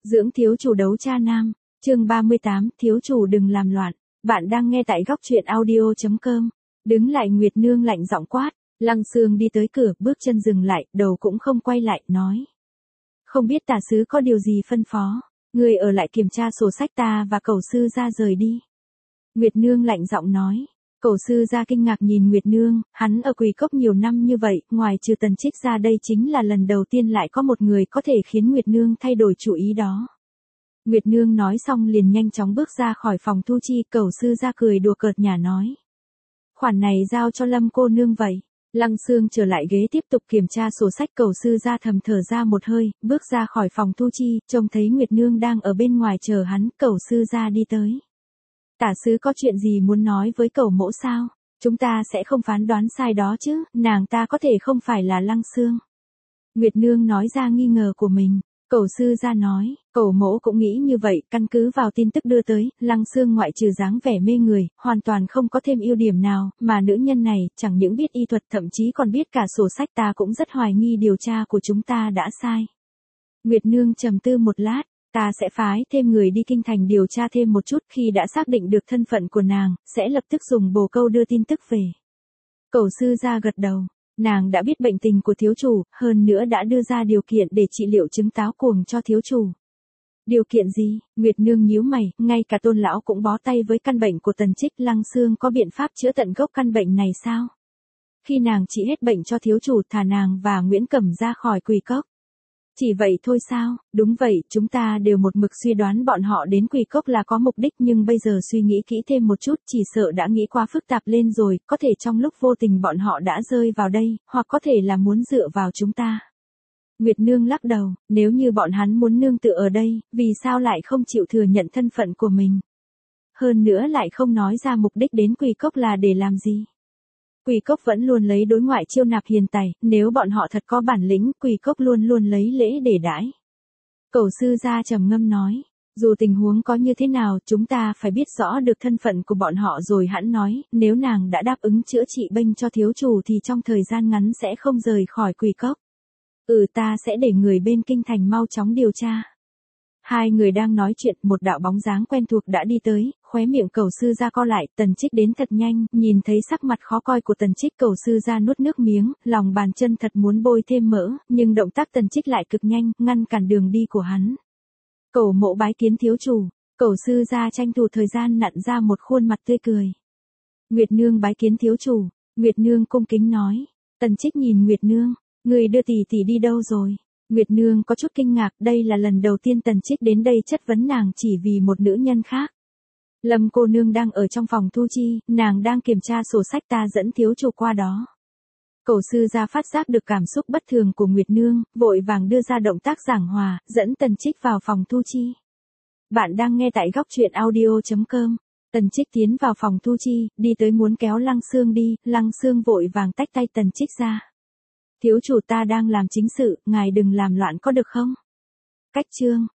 Dưỡng thiếu chủ đấu cha nam, chương 38, thiếu chủ đừng làm loạn. Bạn đang nghe tại góc truyện audio.com. Đứng lại Nguyệt Nương lạnh giọng quát, Lăng Sương đi tới cửa, bước chân dừng lại, đầu cũng không quay lại, nói. Không biết tả sứ có điều gì phân phó, người ở lại kiểm tra sổ sách ta và cẩu sư ra rời đi. Nguyệt Nương lạnh giọng nói. Cẩu sư ra kinh ngạc nhìn Nguyệt Nương, hắn ở Quỳ Cốc nhiều năm như vậy, ngoài trừ Tần Trích ra đây chính là lần đầu tiên lại có một người có thể khiến Nguyệt Nương thay đổi chủ ý đó. Nguyệt Nương nói xong liền nhanh chóng bước ra khỏi phòng thu chi, cẩu sư ra cười đùa cợt nhả nói. Khoản này giao cho Lâm cô nương vậy. Lăng Sương trở lại ghế tiếp tục kiểm tra sổ sách, cẩu sư ra thầm thở ra một hơi, bước ra khỏi phòng thu chi, trông thấy Nguyệt Nương đang ở bên ngoài chờ hắn, cẩu sư ra đi tới. Tả sứ có chuyện gì muốn nói với cẩu mỗ sao? Chúng ta sẽ không phán đoán sai đó chứ, nàng ta có thể không phải là Lăng Sương. Nguyệt Nương nói ra nghi ngờ của mình. Cẩu sư ra nói, cẩu mỗ cũng nghĩ như vậy, căn cứ vào tin tức đưa tới, Lăng Sương ngoại trừ dáng vẻ mê người, hoàn toàn không có thêm ưu điểm nào, mà nữ nhân này, chẳng những biết y thuật thậm chí còn biết cả sổ sách, ta cũng rất hoài nghi điều tra của chúng ta đã sai. Nguyệt Nương trầm tư một lát, ta sẽ phái thêm người đi kinh thành điều tra thêm một chút, khi đã xác định được thân phận của nàng, sẽ lập tức dùng bồ câu đưa tin tức về. Cẩu sư ra gật đầu. Nàng đã biết bệnh tình của thiếu chủ, hơn nữa đã đưa ra điều kiện để trị liệu chứng táo cuồng cho thiếu chủ. Điều kiện gì? Nguyệt Nương nhíu mày, ngay cả Tôn lão cũng bó tay với căn bệnh của Tần Trích, Lăng Sương có biện pháp chữa tận gốc căn bệnh này sao? Khi nàng trị hết bệnh cho thiếu chủ, thả nàng và Nguyễn Cẩm ra khỏi Quỳ Cốc. Chỉ vậy thôi sao? Đúng vậy, chúng ta đều một mực suy đoán bọn họ đến Quỳ Cốc là có mục đích, nhưng bây giờ suy nghĩ kỹ thêm một chút, chỉ sợ đã nghĩ quá phức tạp lên rồi, có thể trong lúc vô tình bọn họ đã rơi vào đây, hoặc có thể là muốn dựa vào chúng ta. Nguyệt Nương lắc đầu, nếu như bọn hắn muốn nương tựa ở đây, vì sao lại không chịu thừa nhận thân phận của mình? Hơn nữa lại không nói ra mục đích đến Quỳ Cốc là để làm gì? Quỳ Cốc vẫn luôn lấy đối ngoại chiêu nạp hiền tài, nếu bọn họ thật có bản lĩnh, Quỳ Cốc luôn luôn lấy lễ để đãi. Cẩu sư gia trầm ngâm nói, dù tình huống có như thế nào, chúng ta phải biết rõ được thân phận của bọn họ rồi hẵng nói, nếu nàng đã đáp ứng chữa trị bệnh cho thiếu chủ thì trong thời gian ngắn sẽ không rời khỏi Quỳ Cốc. Ta sẽ để người bên kinh thành mau chóng điều tra. Hai người đang nói chuyện, một đạo bóng dáng quen thuộc đã đi tới, khóe miệng cẩu sư ra co lại, Tần Trích đến thật nhanh, nhìn thấy sắc mặt khó coi của Tần Trích, cẩu sư ra nuốt nước miếng, lòng bàn chân thật muốn bôi thêm mỡ, nhưng động tác Tần Trích lại cực nhanh, ngăn cản đường đi của hắn. Cẩu mộ bái kiến thiếu chủ, cẩu sư ra tranh thủ thời gian nặn ra một khuôn mặt tươi cười. Nguyệt Nương bái kiến thiếu chủ, Nguyệt Nương cung kính nói. Tần Trích nhìn Nguyệt Nương, người đưa tỷ tỷ đi đâu rồi? Nguyệt Nương có chút kinh ngạc, đây là lần đầu tiên Tần Trích đến đây chất vấn nàng chỉ vì một nữ nhân khác. Lâm cô nương đang ở trong phòng thu chi, nàng đang kiểm tra sổ sách, ta dẫn thiếu chủ qua đó. Cẩu sư ra phát giác được cảm xúc bất thường của Nguyệt Nương, vội vàng đưa ra động tác giảng hòa, dẫn Tần Trích vào phòng thu chi. Bạn đang nghe tại góc truyện audio.com. Tần Trích tiến vào phòng thu chi, đi tới muốn kéo Lăng Sương đi, Lăng Sương vội vàng tách tay Tần Trích ra. Thiếu chủ, ta đang làm chính sự, ngài đừng làm loạn có được không? Cách chương.